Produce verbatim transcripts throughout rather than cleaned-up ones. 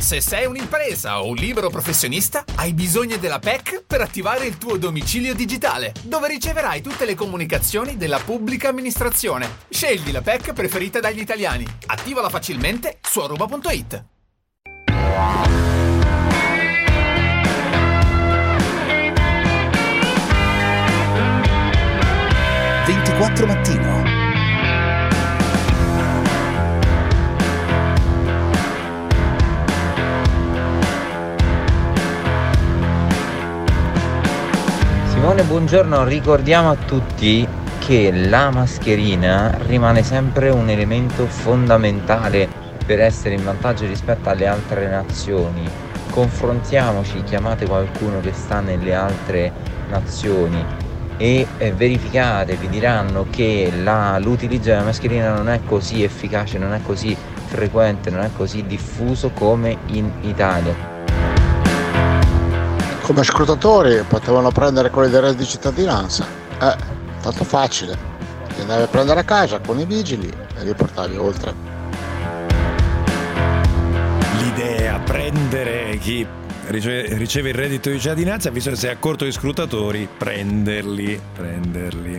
Se sei un'impresa o un libero professionista, hai bisogno della P E C per attivare il tuo domicilio digitale, dove riceverai tutte le comunicazioni della pubblica amministrazione. Scegli la P E C preferita dagli italiani. Attivala facilmente su aruba punto it. ventiquattro Mattino. Simone, buongiorno. Ricordiamo a tutti che la mascherina rimane sempre un elemento fondamentale per essere in vantaggio rispetto alle altre nazioni. Confrontiamoci, chiamate qualcuno che sta nelle altre nazioni e eh, verificate, vi diranno che la, l'utilizzo della mascherina non è così efficace, non è così frequente, non è così diffuso come in Italia. Come scrutatori potevano prendere quelli del reddito di cittadinanza, eh, tanto facile, li andavi a prendere a casa con i vigili e li portavi oltre. L'idea, prendere chi riceve, riceve il reddito di cittadinanza, visto che sei a corto di scrutatori, prenderli, prenderli.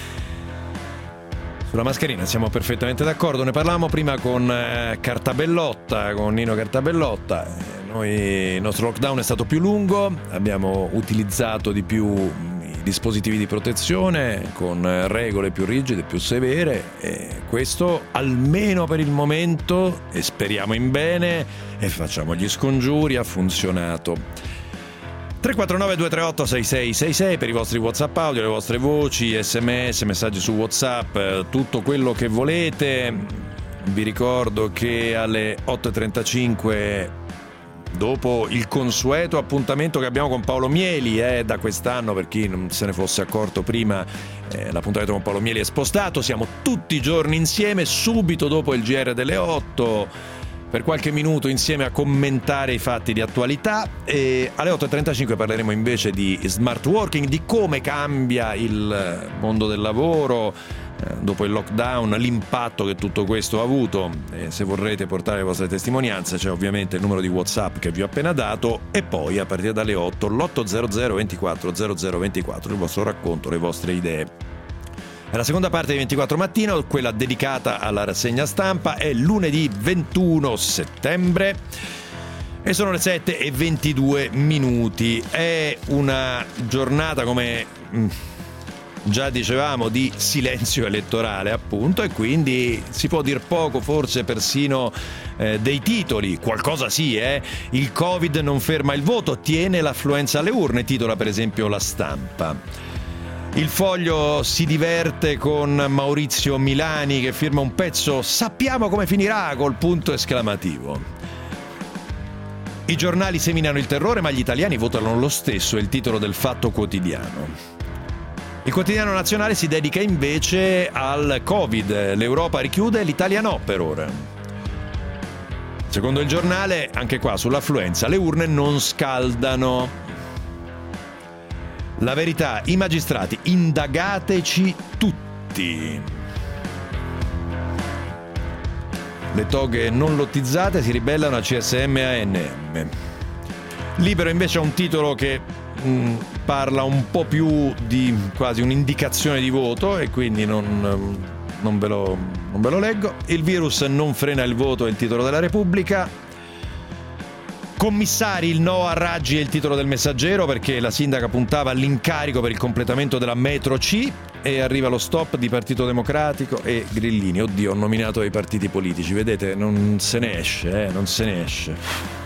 Sulla mascherina siamo perfettamente d'accordo, ne parlavamo prima con eh, Cartabellotta, con Nino Cartabellotta. Eh, noi, il nostro lockdown è stato più lungo, abbiamo utilizzato di più i dispositivi di protezione con regole più rigide, più severe, e questo almeno per il momento, e speriamo in bene e facciamo gli scongiuri, ha funzionato. tre quattro nove due tre otto sei sei sei sei per i vostri WhatsApp audio, le vostre voci, sms, messaggi su WhatsApp, tutto quello che volete. Vi ricordo che alle otto e trentacinque, dopo il consueto appuntamento che abbiamo con Paolo Mieli, eh, da quest'anno, per chi non se ne fosse accorto prima, eh, l'appuntamento con Paolo Mieli è spostato, siamo tutti i giorni insieme, subito dopo il G R delle otto, per qualche minuto insieme a commentare i fatti di attualità, e alle otto e trentacinque parleremo invece di smart working, di come cambia il mondo del lavoro eh, dopo il lockdown, l'impatto che tutto questo ha avuto. E se vorrete portare le vostre testimonianze c'è ovviamente il numero di WhatsApp che vi ho appena dato, e poi a partire dalle otto l'otto zero zero ventiquattro zero zero ventiquattro, il vostro racconto, le vostre idee. La seconda parte di ventiquattro Mattino, quella dedicata alla rassegna stampa, è lunedì ventuno settembre e sono le sette e ventidue minuti. È una giornata, come già dicevamo, di silenzio elettorale, appunto, e quindi si può dir poco, forse persino eh, dei titoli. Qualcosa sì, eh? Il Covid non ferma il voto, tiene l'affluenza alle urne, titola per esempio La Stampa. Il Foglio si diverte con Maurizio Milani che firma un pezzo "Sappiamo come finirà" col punto esclamativo. I giornali seminano il terrore, ma gli italiani votano lo stesso, è il titolo del Fatto Quotidiano. Il Quotidiano Nazionale si dedica invece al Covid. L'Europa richiude, l'Italia no per ora. Secondo il giornale, anche qua sull'affluenza, le urne non scaldano. La Verità, i magistrati, indagateci tutti. Le toghe non lottizzate si ribellano a C S M e A N M. Libero invece ha un titolo che mh, parla un po' più di quasi un'indicazione di voto, e quindi non, non, ve lo, non ve lo leggo. Il virus non frena il voto è il titolo della Repubblica. Commissari, il no a Raggi è il titolo del Messaggero, perché la sindaca puntava all'incarico per il completamento della metro C, e arriva lo stop di Partito Democratico e Grillini. Oddio, ho nominato i partiti politici, vedete, non se ne esce, eh, non se ne esce.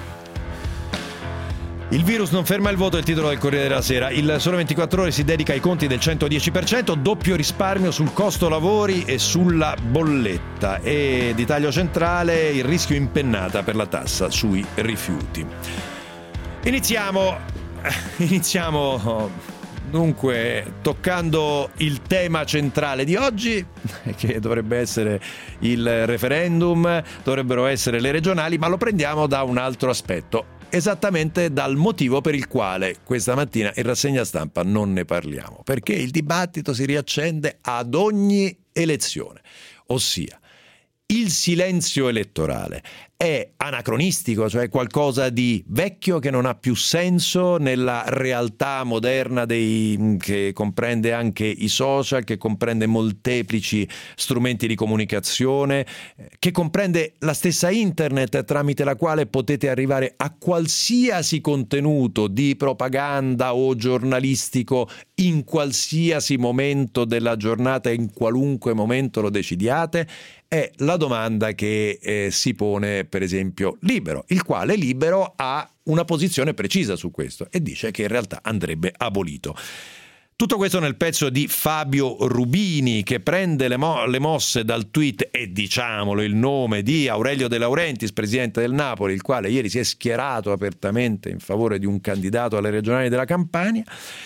Il virus non ferma il voto è il titolo del Corriere della Sera. Il Sole ventiquattro Ore si dedica ai conti del centodieci per cento, doppio risparmio sul costo lavori e sulla bolletta. E di taglio centrale il rischio impennata per la tassa sui rifiuti. Iniziamo, iniziamo dunque toccando il tema centrale di oggi, che dovrebbe essere il referendum, dovrebbero essere le regionali, ma lo prendiamo da un altro aspetto. Esattamente dal motivo per il quale questa mattina in rassegna stampa non ne parliamo, perché il dibattito si riaccende ad ogni elezione, ossia il silenzio elettorale è anacronistico, cioè qualcosa di vecchio che non ha più senso nella realtà moderna dei, che comprende anche i social, che comprende molteplici strumenti di comunicazione, che comprende la stessa internet tramite la quale potete arrivare a qualsiasi contenuto di propaganda o giornalistico in qualsiasi momento della giornata, in qualunque momento lo decidiate. È la domanda che eh, si pone per esempio Libero, il quale Libero ha una posizione precisa su questo e dice che in realtà andrebbe abolito. Tutto questo nel pezzo di Fabio Rubini, che prende le, mo- le mosse dal tweet, e diciamolo il nome, di Aurelio De Laurentiis, presidente del Napoli, il quale ieri si è schierato apertamente in favore di un candidato alle regionali della Campania,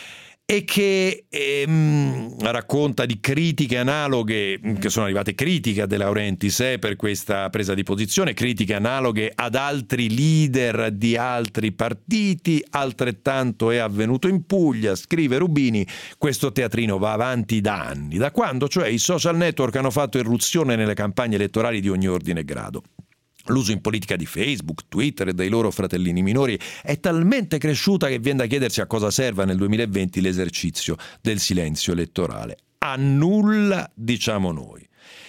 e che ehm, racconta di critiche analoghe, che sono arrivate critiche a De Laurentiis eh, per questa presa di posizione, critiche analoghe ad altri leader di altri partiti. Altrettanto è avvenuto in Puglia, scrive Rubini. Questo teatrino va avanti da anni, da quando cioè i social network hanno fatto irruzione nelle campagne elettorali di ogni ordine e grado. L'uso in politica di Facebook, Twitter e dei loro fratellini minori è talmente cresciuta che viene da chiedersi a cosa serva nel duemilaventi l'esercizio del silenzio elettorale. A nulla, diciamo noi.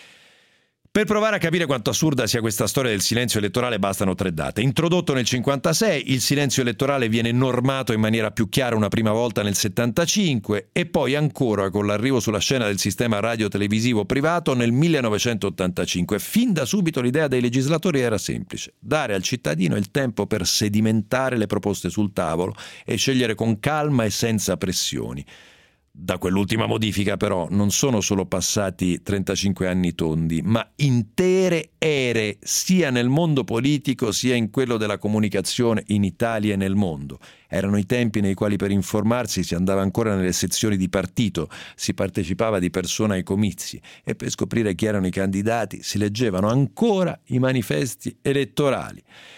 Per provare a capire quanto assurda sia questa storia del silenzio elettorale bastano tre date. Introdotto nel cinquantasei, il silenzio elettorale viene normato in maniera più chiara una prima volta nel settantacinque e poi ancora con l'arrivo sulla scena del sistema radiotelevisivo privato nel millenovecentottantacinque. Fin da subito l'idea dei legislatori era semplice: dare al cittadino il tempo per sedimentare le proposte sul tavolo e scegliere con calma e senza pressioni. Da quell'ultima modifica però non sono solo passati trentacinque anni tondi, ma intere ere sia nel mondo politico sia in quello della comunicazione in Italia e nel mondo. Erano i tempi nei quali per informarsi si andava ancora nelle sezioni di partito, si partecipava di persona ai comizi e per scoprire chi erano i candidati si leggevano ancora i manifesti elettorali.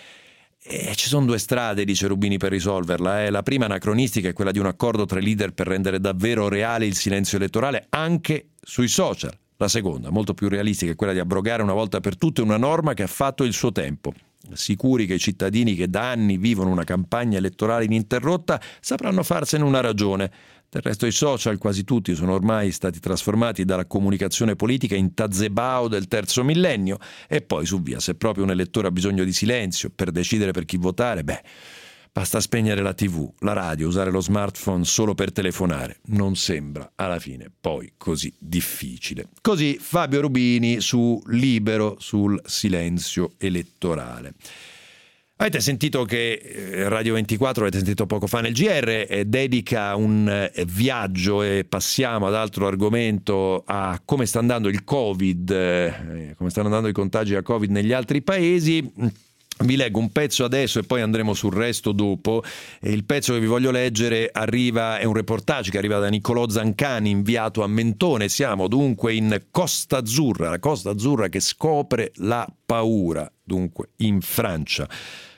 E ci sono due strade, dice Rubini, per risolverla. Eh. La prima, anacronistica, è quella di un accordo tra leader per rendere davvero reale il silenzio elettorale anche sui social. La seconda, molto più realistica, è quella di abrogare una volta per tutte una norma che ha fatto il suo tempo. Sicuri che i cittadini che da anni vivono una campagna elettorale ininterrotta sapranno farsene una ragione. Del resto i social, quasi tutti, sono ormai stati trasformati dalla comunicazione politica in tazebao del terzo millennio. E poi su via, se proprio un elettore ha bisogno di silenzio per decidere per chi votare, beh, basta spegnere la tivù, la radio, usare lo smartphone solo per telefonare. Non sembra alla fine poi così difficile. Così Fabio Rubini su Libero, sul silenzio elettorale. Avete sentito che Radio ventiquattro, avete sentito poco fa nel G R, eh, dedica un eh, viaggio, e passiamo ad altro argomento, a come sta andando il Covid, eh, come stanno andando i contagi a Covid negli altri paesi. Vi leggo un pezzo adesso e poi andremo sul resto dopo. E il pezzo che vi voglio leggere arriva, è un reportage che arriva da Niccolò Zancani, inviato a Mentone. Siamo dunque in Costa Azzurra, la Costa Azzurra che scopre la paura, dunque in Francia.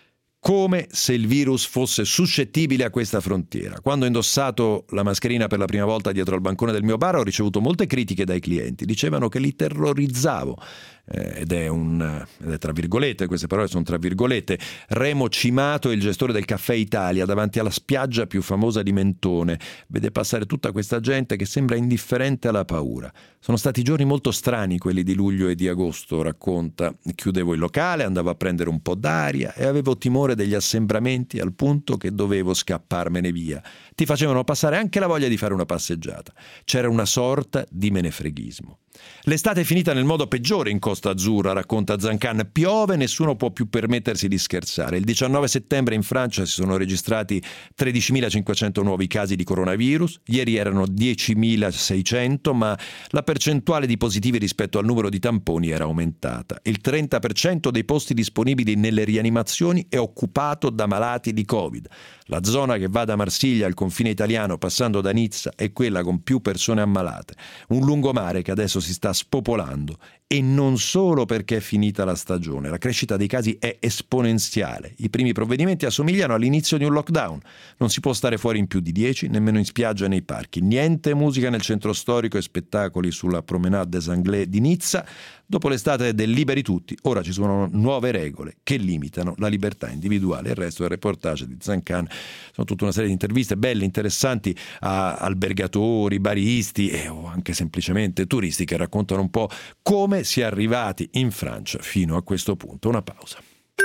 Come se il virus fosse suscettibile a questa frontiera. Quando ho indossato la mascherina per la prima volta dietro al bancone del mio bar ho ricevuto molte critiche dai clienti. Dicevano che li terrorizzavo. Eh, ed è un ed è tra virgolette, queste parole sono tra virgolette. Remo Cimato, il gestore del Caffè Italia, davanti alla spiaggia più famosa di Mentone, vede passare tutta questa gente che sembra indifferente alla paura. Sono stati giorni molto strani quelli di luglio e di agosto, racconta. Chiudevo il locale, andavo a prendere un po' d'aria e avevo timore degli assembramenti al punto che dovevo scapparmene via. Ti facevano passare anche la voglia di fare una passeggiata. C'era una sorta di menefreghismo. L'estate è finita nel modo peggiore in Costa Azzurra, racconta Zancan. Piove, nessuno può più permettersi di scherzare. Il diciannove settembre in Francia si sono registrati tredicimilacinquecento nuovi casi di coronavirus. Ieri erano diecimilaseicento, ma la percentuale di positivi rispetto al numero di tamponi era aumentata. Il trenta per cento dei posti disponibili nelle rianimazioni è occupato da malati di Covid. La zona che va da Marsiglia al confine italiano passando da Nizza è quella con più persone ammalate. Un lungomare che adesso si sta spopolando e non solo perché è finita la stagione. La crescita dei casi è esponenziale. I primi provvedimenti assomigliano all'inizio di un lockdown. Non si può stare fuori in più di dieci, nemmeno in spiaggia e nei parchi. Niente musica nel centro storico e spettacoli sulla Promenade des Anglais di Nizza. Dopo l'estate del liberi tutti, ora ci sono nuove regole che limitano la libertà individuale. Il resto del reportage di Zancan sono tutta una serie di interviste belle, interessanti a albergatori, baristi e o anche semplicemente turisti che raccontano un po' come si è arrivati in Francia fino a questo punto. Una pausa.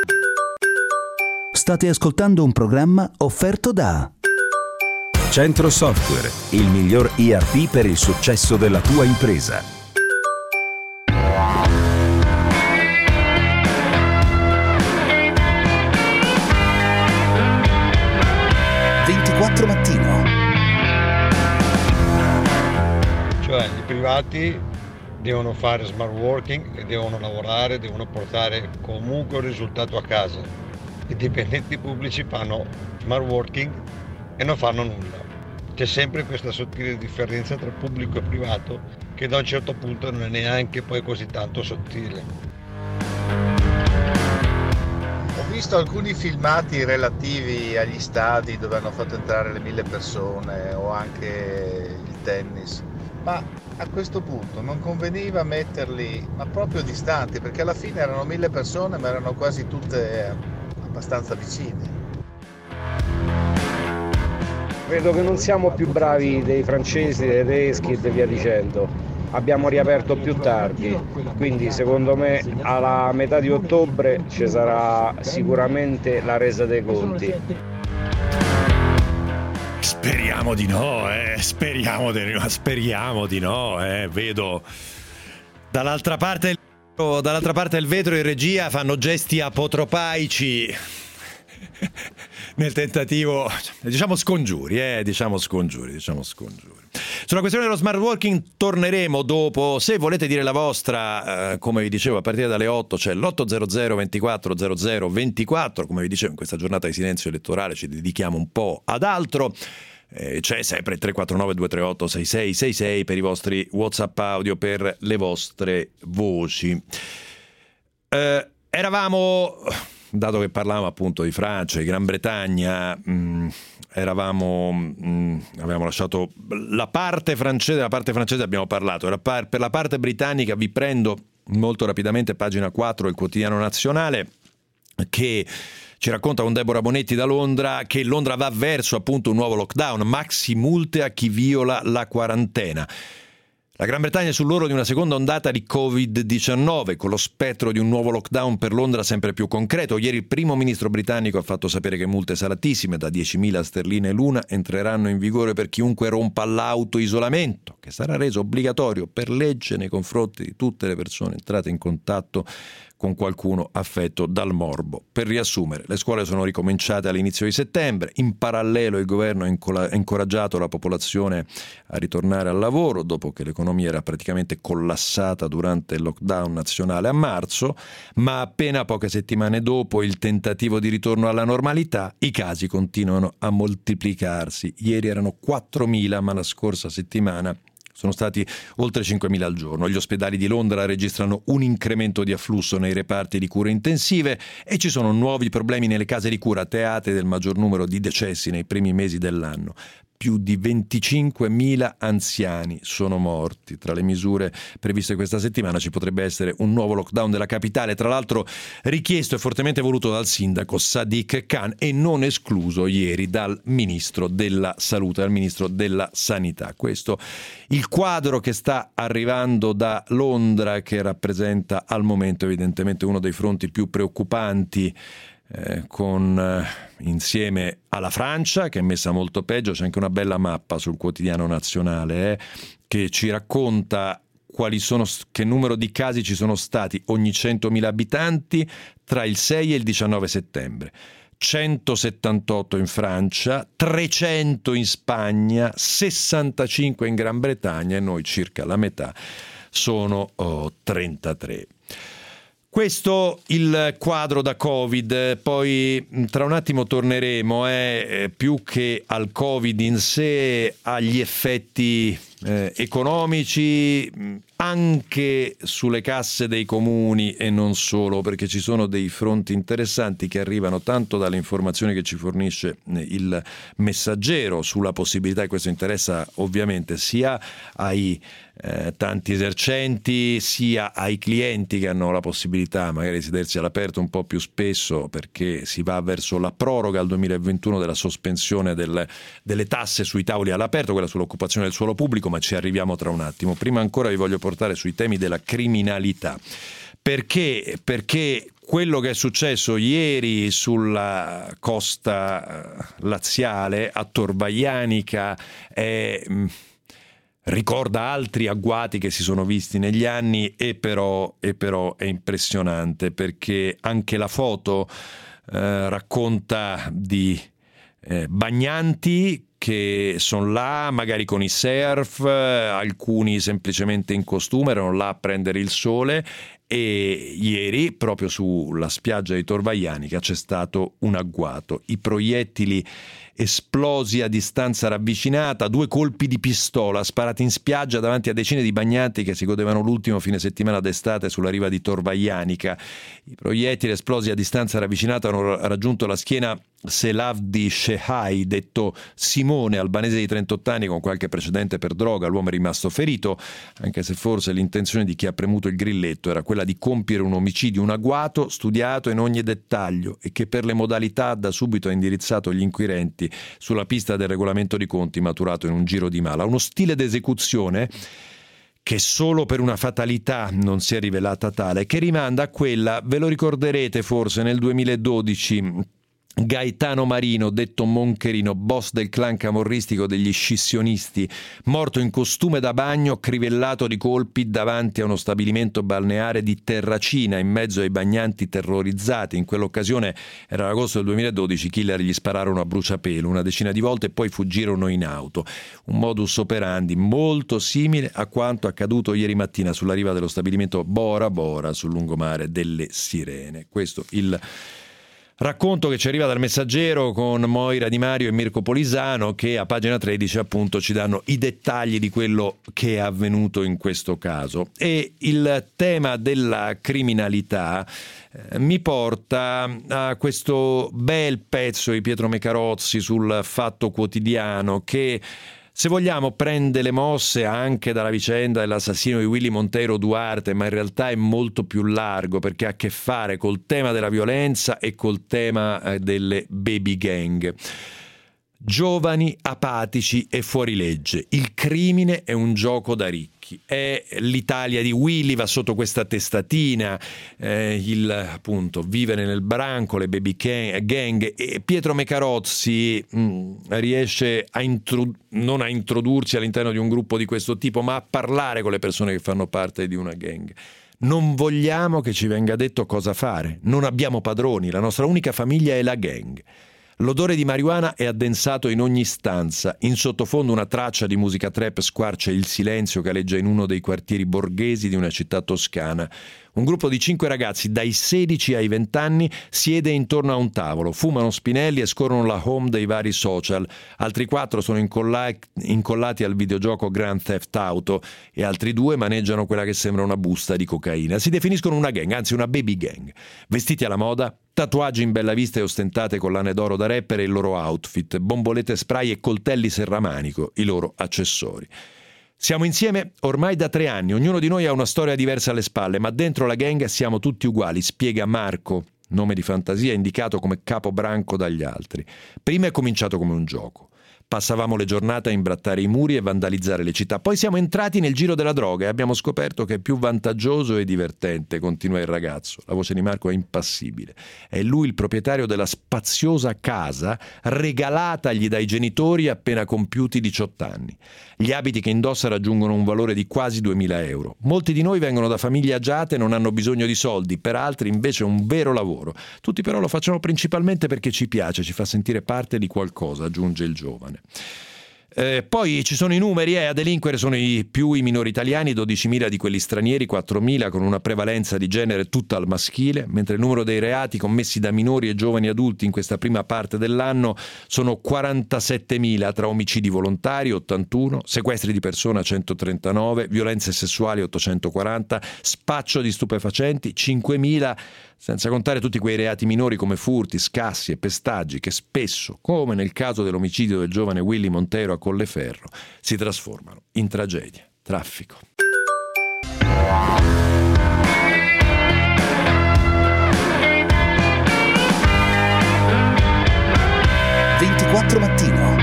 State ascoltando un programma offerto da Centro Software, il miglior E R P per il successo della tua impresa. ventiquattro Mattino. Cioè i privati devono fare smart working e devono lavorare, devono portare comunque un risultato a casa. I dipendenti pubblici fanno smart working e non fanno nulla. C'è sempre questa sottile differenza tra pubblico e privato che da un certo punto non è neanche poi così tanto sottile. Ho visto alcuni filmati relativi agli stadi dove hanno fatto entrare le mille persone o anche il tennis, ma a questo punto non conveniva metterli ma proprio distanti, perché alla fine erano mille persone ma erano quasi tutte abbastanza vicine. Credo che non siamo più bravi dei francesi, dei tedeschi e via dicendo. Abbiamo riaperto più tardi, quindi secondo me alla metà di ottobre ci sarà sicuramente la resa dei conti. Speriamo di no, eh, speriamo di no, speriamo di no, eh, vedo dall'altra parte, dall'altra parte del vetro in regia fanno gesti apotropaici nel tentativo, diciamo scongiuri, eh, diciamo scongiuri, diciamo scongiuri. Sulla questione dello smart working torneremo dopo. Se volete dire la vostra, eh, come vi dicevo, a partire dalle otto c'è l'otto zero zero ventiquattro zero zero ventiquattro. Come vi dicevo, in questa giornata di silenzio elettorale ci dedichiamo un po' ad altro. Eh, c'è sempre il tre quattro nove due tre otto sei sei sei sei per i vostri WhatsApp audio, per le vostre voci. Eh, eravamo... Dato che parlavamo appunto di Francia, di Gran Bretagna, mh, eravamo, mh, avevamo lasciato la parte francese, la parte francese abbiamo parlato, la par- per la parte britannica vi prendo molto rapidamente pagina quattro del Quotidiano Nazionale, che ci racconta con Deborah Bonetti da Londra che Londra va verso appunto un nuovo lockdown, maxi multe a chi viola la quarantena. La Gran Bretagna è sull'orlo di una seconda ondata di covid diciannove, con lo spettro di un nuovo lockdown per Londra sempre più concreto. Ieri il primo ministro britannico ha fatto sapere che multe salatissime, da diecimila sterline l'una, entreranno in vigore per chiunque rompa l'autoisolamento, che sarà reso obbligatorio per legge nei confronti di tutte le persone entrate in contatto con qualcuno affetto dal morbo. Per riassumere, le scuole sono ricominciate all'inizio di settembre, in parallelo il governo ha incoraggiato la popolazione a ritornare al lavoro dopo che l'economia era praticamente collassata durante il lockdown nazionale a marzo, ma appena poche settimane dopo il tentativo di ritorno alla normalità, i casi continuano a moltiplicarsi. Ieri erano quattromila, ma la scorsa settimana sono stati oltre cinquemila al giorno. Gli ospedali di Londra registrano un incremento di afflusso nei reparti di cure intensive e ci sono nuovi problemi nelle case di cura, teatri del maggior numero di decessi nei primi mesi dell'anno. Più di venticinquemila anziani sono morti. Tra le misure previste questa settimana ci potrebbe essere un nuovo lockdown della capitale, tra l'altro richiesto e fortemente voluto dal sindaco Sadiq Khan e non escluso ieri dal ministro della salute, dal ministro della sanità. Questo il quadro che sta arrivando da Londra, che rappresenta al momento evidentemente uno dei fronti più preoccupanti, Eh, con eh, insieme alla Francia, che è messa molto peggio. C'è anche una bella mappa sul Quotidiano Nazionale eh, che ci racconta quali sono, che numero di casi ci sono stati ogni centomila abitanti tra il sei e il diciannove settembre. centosettantotto in Francia, trecento in Spagna, sessantacinque in Gran Bretagna e noi circa la metà, sono oh, trentatré. Questo il quadro da Covid, poi tra un attimo torneremo eh, più che al Covid in sé, agli effetti eh, economici anche sulle casse dei comuni e non solo, perché ci sono dei fronti interessanti che arrivano tanto dalle informazioni che ci fornisce il Messaggero sulla possibilità, e questo interessa ovviamente sia ai Eh, tanti esercenti sia ai clienti che hanno la possibilità magari di sedersi all'aperto un po' più spesso, perché si va verso la proroga al duemilaventuno della sospensione del, delle tasse sui tavoli all'aperto, quella sull'occupazione del suolo pubblico, ma ci arriviamo tra un attimo. Prima ancora vi voglio portare sui temi della criminalità, perché perché quello che è successo ieri sulla costa laziale a Tor Vaianica è ricorda altri agguati che si sono visti negli anni, e però, e però è impressionante, perché anche la foto eh, racconta di eh, bagnanti che sono là magari con i surf, eh, alcuni semplicemente in costume, erano là a prendere il sole, e ieri proprio sulla spiaggia di Tor Vaianica c'è stato un agguato. I proiettili esplosi a distanza ravvicinata, due colpi di pistola sparati in spiaggia davanti a decine di bagnanti che si godevano l'ultimo fine settimana d'estate sulla riva di Tor Vaianica. I proiettili esplosi a distanza ravvicinata hanno raggiunto la schiena Selavdi Shehai, detto Simone, albanese di trentotto anni con qualche precedente per droga. L'uomo è rimasto ferito, anche se forse l'intenzione di chi ha premuto il grilletto era quella di compiere un omicidio, un agguato studiato in ogni dettaglio e che per le modalità da subito ha indirizzato gli inquirenti sulla pista del regolamento di conti maturato in un giro di mala. Uno stile d'esecuzione che solo per una fatalità non si è rivelata tale, che rimanda a quella, ve lo ricorderete forse, nel duemiladodici, Gaetano Marino, detto Moncherino, boss del clan camorristico degli scissionisti, morto in costume da bagno, crivellato di colpi davanti a uno stabilimento balneare di Terracina, in mezzo ai bagnanti terrorizzati. In quell'occasione, era l'agosto del duemiladodici, i killer gli spararono a bruciapelo una decina di volte e poi fuggirono in auto. Un modus operandi molto simile a quanto accaduto ieri mattina sulla riva dello stabilimento Bora Bora sul lungomare delle Sirene. Questo il racconto che ci arriva dal Messaggero con Moira Di Mario e Mirko Polisano, che a pagina tredici appunto ci danno i dettagli di quello che è avvenuto in questo caso. E il tema della criminalità eh, mi porta a questo bel pezzo di Pietro Mecarozzi sul Fatto Quotidiano, che, se vogliamo, prende le mosse anche dalla vicenda dell'assassino di Willy Monteiro Duarte, ma in realtà è molto più largo, perché ha a che fare col tema della violenza e col tema eh, delle baby gang. Giovani, apatici e fuorilegge. Il crimine è un gioco da ricchi. È l'Italia di Willy, va sotto questa testatina, eh, il appunto vivere nel branco, le baby gang, e Pietro Mecarozzi mh, riesce a intro- non a introdursi all'interno di un gruppo di questo tipo, ma a parlare con le persone che fanno parte di una gang. Non vogliamo che ci venga detto cosa fare, non abbiamo padroni, la nostra unica famiglia è la gang. L'odore di marijuana è addensato in ogni stanza. In sottofondo una traccia di musica trap squarcia il silenzio che aleggia in uno dei quartieri borghesi di una città toscana. Un gruppo di cinque ragazzi dai sedici ai venti anni siede intorno a un tavolo, fumano spinelli e scorrono la home dei vari social. Altri quattro sono incolla- incollati al videogioco Grand Theft Auto e altri due maneggiano quella che sembra una busta di cocaina. Si definiscono una gang, anzi una baby gang. Vestiti alla moda, tatuaggi in bella vista e ostentate collane d'oro da rapper e il loro outfit, bombolette spray e coltelli serramanico, i loro accessori. Siamo insieme ormai da tre anni, ognuno di noi ha una storia diversa alle spalle, ma dentro la gang siamo tutti uguali, spiega Marco, nome di fantasia indicato come capobranco dagli altri. Prima è cominciato come un gioco. Passavamo le giornate a imbrattare i muri e vandalizzare le città. Poi siamo entrati nel giro della droga e abbiamo scoperto che è più vantaggioso e divertente, continua il ragazzo. La voce di Marco è impassibile. È lui il proprietario della spaziosa casa regalatagli dai genitori appena compiuti diciotto anni. Gli abiti che indossa raggiungono un valore di quasi duemila euro. Molti di noi vengono da famiglie agiate e non hanno bisogno di soldi, per altri invece è un vero lavoro. Tutti però lo facciamo principalmente perché ci piace, ci fa sentire parte di qualcosa, aggiunge il giovane. Eh, poi ci sono i numeri, eh, a delinquere sono i più i minori italiani, dodicimila di quelli stranieri, quattromila con una prevalenza di genere tutta al maschile, mentre il numero dei reati commessi da minori e giovani adulti in questa prima parte dell'anno sono quarantasettemila tra omicidi volontari ottantuno, sequestri di persona centotrentanove, violenze sessuali ottocentoquaranta, spaccio di stupefacenti cinquemila, senza contare tutti quei reati minori come furti, scassi e pestaggi che spesso, come nel caso dell'omicidio del giovane Willy Montero a Colleferro, si trasformano in tragedia. Traffico. ventiquattro Mattino.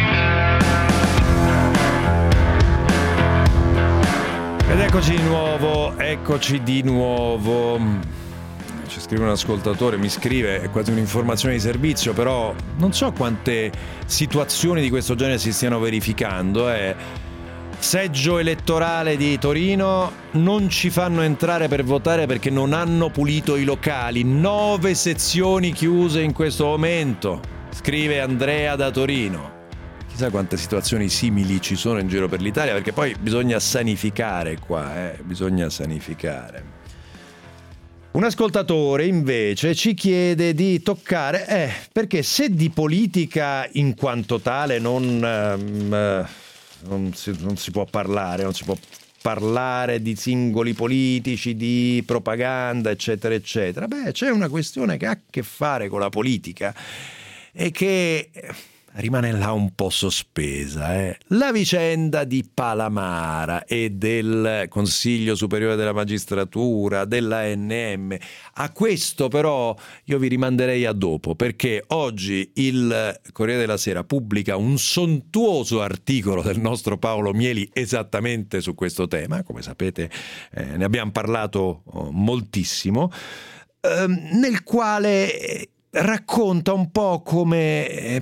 Ed eccoci di nuovo, eccoci di nuovo. Ci scrive un ascoltatore, mi scrive, è quasi un'informazione di servizio, però non so quante situazioni di questo genere si stiano verificando. Eh. Seggio elettorale di Torino, non ci fanno entrare per votare perché non hanno pulito i locali. Nove sezioni chiuse in questo momento, scrive Andrea da Torino. Chissà quante situazioni simili ci sono in giro per l'Italia, perché poi bisogna sanificare qua, eh, bisogna sanificare. Un ascoltatore invece ci chiede di toccare, eh, perché se di politica in quanto tale non, um, non, si, non si può parlare, non si può parlare di singoli politici, di propaganda, eccetera, eccetera, beh, c'è una questione che ha a che fare con la politica e che rimane là un po' sospesa, eh. La vicenda di Palamara e del Consiglio Superiore della Magistratura, dell'A N M. A questo però io vi rimanderei a dopo, perché oggi il Corriere della Sera pubblica un sontuoso articolo del nostro Paolo Mieli esattamente su questo tema. Come sapete, eh, ne abbiamo parlato oh, moltissimo, eh, nel quale racconta un po' come eh,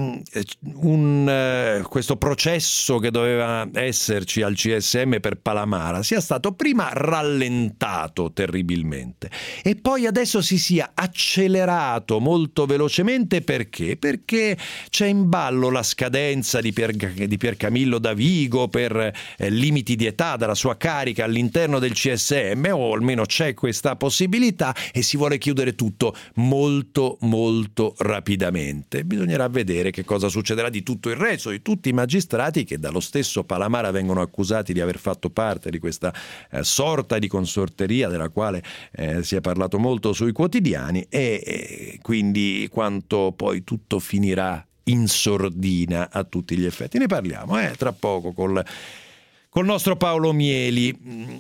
un, eh, questo processo che doveva esserci al C S M per Palamara sia stato prima rallentato terribilmente e poi adesso si sia accelerato molto velocemente. Perché? Perché c'è in ballo la scadenza di, Pier, di Piercamillo Davigo per eh, limiti di età della sua carica all'interno del C S M, o almeno c'è questa possibilità, e si vuole chiudere tutto molto molto rapidamente. Bisognerà vedere che cosa succederà di tutto il resto, di tutti i magistrati che dallo stesso Palamara vengono accusati di aver fatto parte di questa eh, sorta di consorteria della quale eh, si è parlato molto sui quotidiani, e, e quindi quanto poi tutto finirà in sordina a tutti gli effetti. Ne parliamo eh, tra poco col Col nostro Paolo Mieli.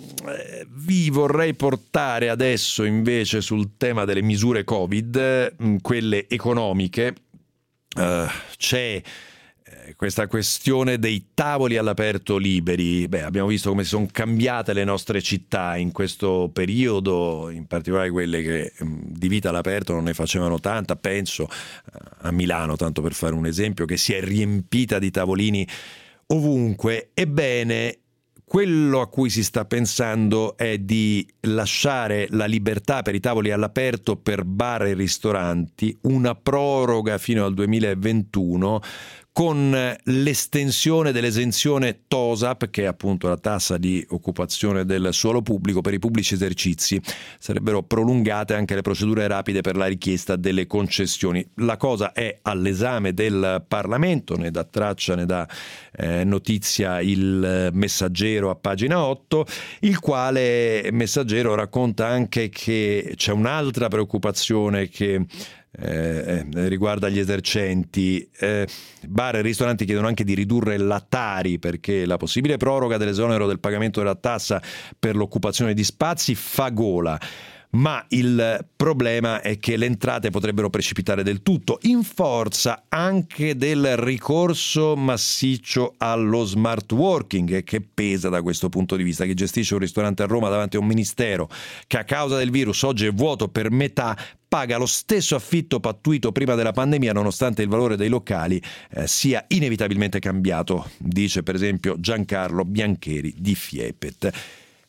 Vi vorrei portare adesso invece sul tema delle misure Covid, quelle economiche. Uh, c'è questa questione dei tavoli all'aperto liberi. Beh, abbiamo visto come si sono cambiate le nostre città in questo periodo, in particolare quelle che di vita all'aperto non ne facevano tanta. Penso a Milano, tanto per fare un esempio, che si è riempita di tavolini ovunque. Ebbene, quello a cui si sta pensando è di lasciare la libertà per i tavoli all'aperto per bar e ristoranti, una proroga fino al duemilaventuno, con l'estensione dell'esenzione TOSAP, che è appunto la tassa di occupazione del suolo pubblico per i pubblici esercizi. Sarebbero prolungate anche le procedure rapide per la richiesta delle concessioni. La cosa è all'esame del Parlamento, ne dà traccia, ne dà eh, notizia il Messaggero a pagina otto, il quale Messaggero racconta anche che c'è un'altra preoccupazione che Eh, riguarda gli esercenti. eh, bar e ristoranti chiedono anche di ridurre la Tari, perché la possibile proroga dell'esonero del pagamento della tassa per l'occupazione di spazi fa gola. Ma il problema è che le entrate potrebbero precipitare del tutto, in forza anche del ricorso massiccio allo smart working, che pesa da questo punto di vista. Chi gestisce un ristorante a Roma davanti a un ministero che a causa del virus oggi è vuoto per metà, paga lo stesso affitto pattuito prima della pandemia, nonostante il valore dei locali eh, sia inevitabilmente cambiato, dice per esempio Giancarlo Biancheri di Fiepet.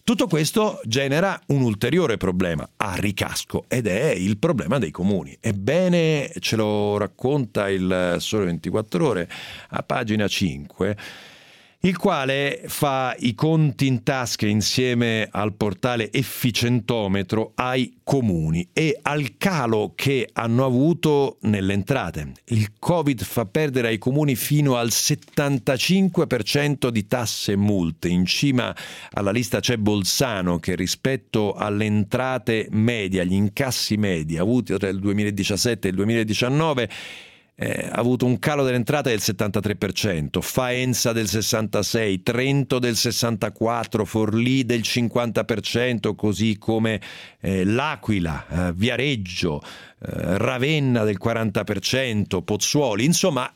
Tutto questo genera un ulteriore problema a ricasco ed è il problema dei comuni. Ebbene, ce lo racconta il Sole ventiquattro Ore a pagina cinque, il quale fa i conti in tasca insieme al portale Efficientometro ai comuni e al calo che hanno avuto nelle entrate. Il Covid fa perdere ai comuni fino al settantacinque per cento di tasse e multe. In cima alla lista c'è Bolzano, che rispetto alle entrate medie, agli incassi medi avuti tra il duemiladiciassette e il duemiladiciannove, Eh, ha avuto un calo delle entrate del settantatré per cento, Faenza del sessantasei per cento, Trento del sessantaquattro per cento, Forlì del cinquanta per cento, così come eh, L'Aquila, eh, Viareggio, eh, Ravenna del quaranta per cento, Pozzuoli. Insomma,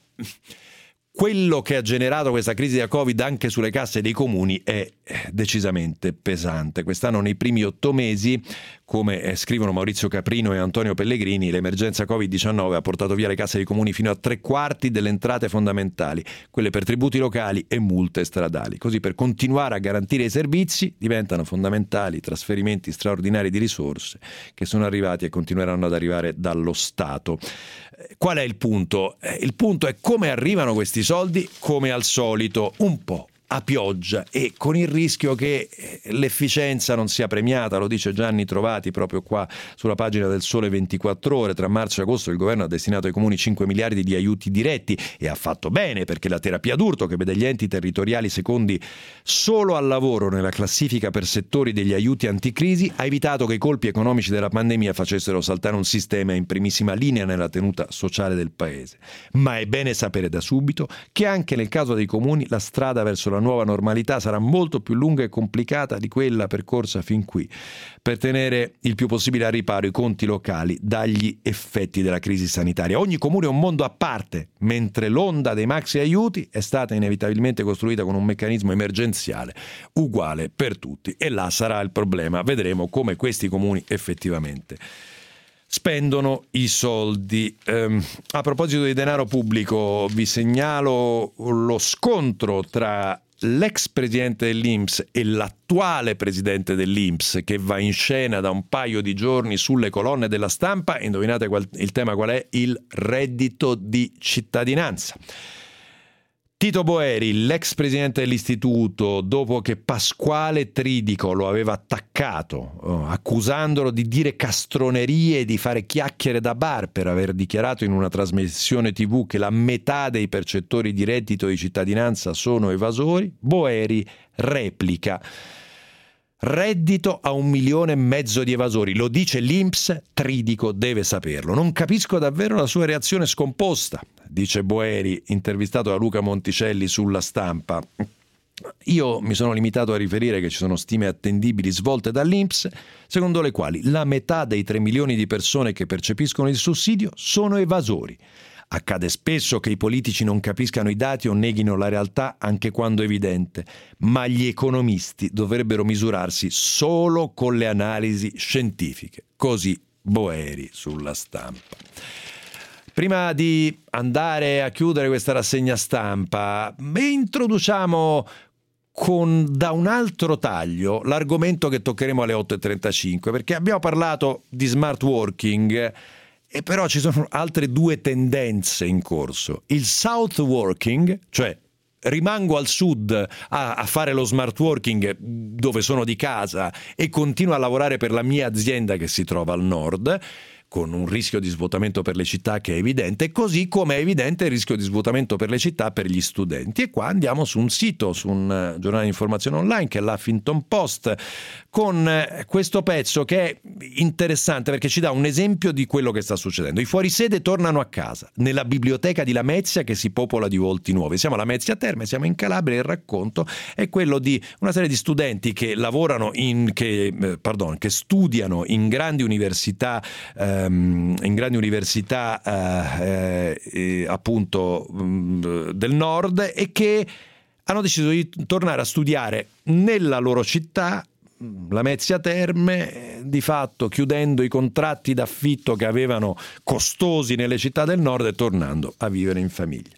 quello che ha generato questa crisi da Covid anche sulle casse dei comuni è decisamente pesante. Quest'anno, nei primi otto mesi, come scrivono Maurizio Caprino e Antonio Pellegrini, l'emergenza covid diciannove ha portato via le casse dei comuni fino a tre quarti delle entrate fondamentali, quelle per tributi locali e multe stradali. Così, per continuare a garantire i servizi, diventano fondamentali trasferimenti straordinari di risorse che sono arrivati e continueranno ad arrivare dallo Stato. Qual è il punto? Il punto è come arrivano questi soldi, come al solito, un po' a pioggia e con il rischio che l'efficienza non sia premiata. Lo dice Gianni Trovati proprio qua sulla pagina del Sole ventiquattro Ore. Tra marzo e agosto il governo ha destinato ai comuni cinque miliardi di aiuti diretti e ha fatto bene, perché la terapia d'urto, che vede gli enti territoriali secondi solo al lavoro nella classifica per settori degli aiuti anticrisi, ha evitato che i colpi economici della pandemia facessero saltare un sistema in primissima linea nella tenuta sociale del paese. Ma è bene sapere da subito che anche nel caso dei comuni la strada verso la nuova normalità sarà molto più lunga e complicata di quella percorsa fin qui, per tenere il più possibile a riparo i conti locali dagli effetti della crisi sanitaria. Ogni comune è un mondo a parte, mentre l'onda dei maxi aiuti è stata inevitabilmente costruita con un meccanismo emergenziale uguale per tutti, e là sarà il problema. Vedremo come questi comuni effettivamente spendono i soldi. Um, a proposito di denaro pubblico, vi segnalo lo scontro tra l'ex presidente dell'I N P S e l'attuale presidente dell'I N P S, che va in scena da un paio di giorni sulle colonne della Stampa. Indovinate qual, il tema qual è? Il reddito di cittadinanza. Tito Boeri, l'ex presidente dell'istituto, dopo che Pasquale Tridico lo aveva attaccato, oh, accusandolo di dire castronerie e di fare chiacchiere da bar per aver dichiarato in una trasmissione tivù che la metà dei percettori di reddito di cittadinanza sono evasori, Boeri replica: reddito a un milione e mezzo di evasori, lo dice l'I N P S, Tridico deve saperlo. Non capisco davvero la sua reazione scomposta, dice Boeri, intervistato da Luca Monticelli sulla Stampa. Io mi sono limitato a riferire che ci sono stime attendibili svolte dall'I N P S, secondo le quali la metà dei tre milioni di persone che percepiscono il sussidio sono evasori. Accade spesso che i politici non capiscano i dati o neghino la realtà anche quando è evidente, ma gli economisti dovrebbero misurarsi solo con le analisi scientifiche. Così Boeri sulla Stampa. Prima di andare a chiudere questa rassegna stampa, introduciamo con da un altro taglio l'argomento che toccheremo alle otto e trentacinque, perché abbiamo parlato di smart working. E però ci sono altre due tendenze in corso. Il south working, cioè rimango al sud a, a fare lo smart working dove sono di casa e continuo a lavorare per la mia azienda che si trova al nord, con un rischio di svuotamento per le città che è evidente, così come è evidente il rischio di svuotamento per le città per gli studenti. E qua andiamo su un sito, su un giornale di informazione online che è l'Huffington Post, con questo pezzo che è interessante perché ci dà un esempio di quello che sta succedendo. I fuorisede tornano a casa nella biblioteca di Lamezia, che si popola di volti nuovi. Siamo a Lamezia Terme, siamo in Calabria, e il racconto è quello di una serie di studenti che lavorano in che, eh, pardon, che studiano in grandi università eh, in grandi università eh, eh, appunto mh, del nord, e che hanno deciso di tornare a studiare nella loro città, Lamezia Terme, di fatto chiudendo i contratti d'affitto che avevano costosi nelle città del nord e tornando a vivere in famiglia.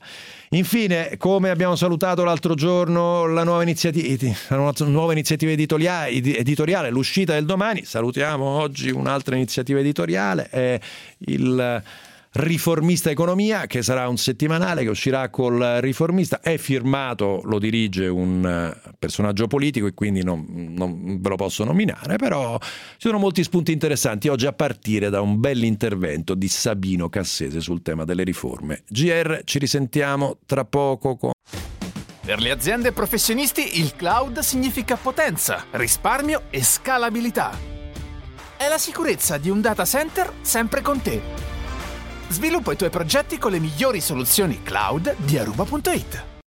Infine, come abbiamo salutato l'altro giorno la nuova iniziativa, la nuova iniziativa editoriale, editoriale, l'uscita del Domani, salutiamo oggi un'altra iniziativa editoriale, è il Riformista Economia, che sarà un settimanale che uscirà col Riformista, è firmato, lo dirige un personaggio politico e quindi non, non ve lo posso nominare, però ci sono molti spunti interessanti oggi, a partire da un bell'intervento di Sabino Cassese sul tema delle riforme. G R, ci risentiamo tra poco con... Per le aziende e professionisti il cloud significa potenza, risparmio e scalabilità. È la sicurezza di un data center sempre con te. Sviluppa i tuoi progetti con le migliori soluzioni cloud di Aruba punto it.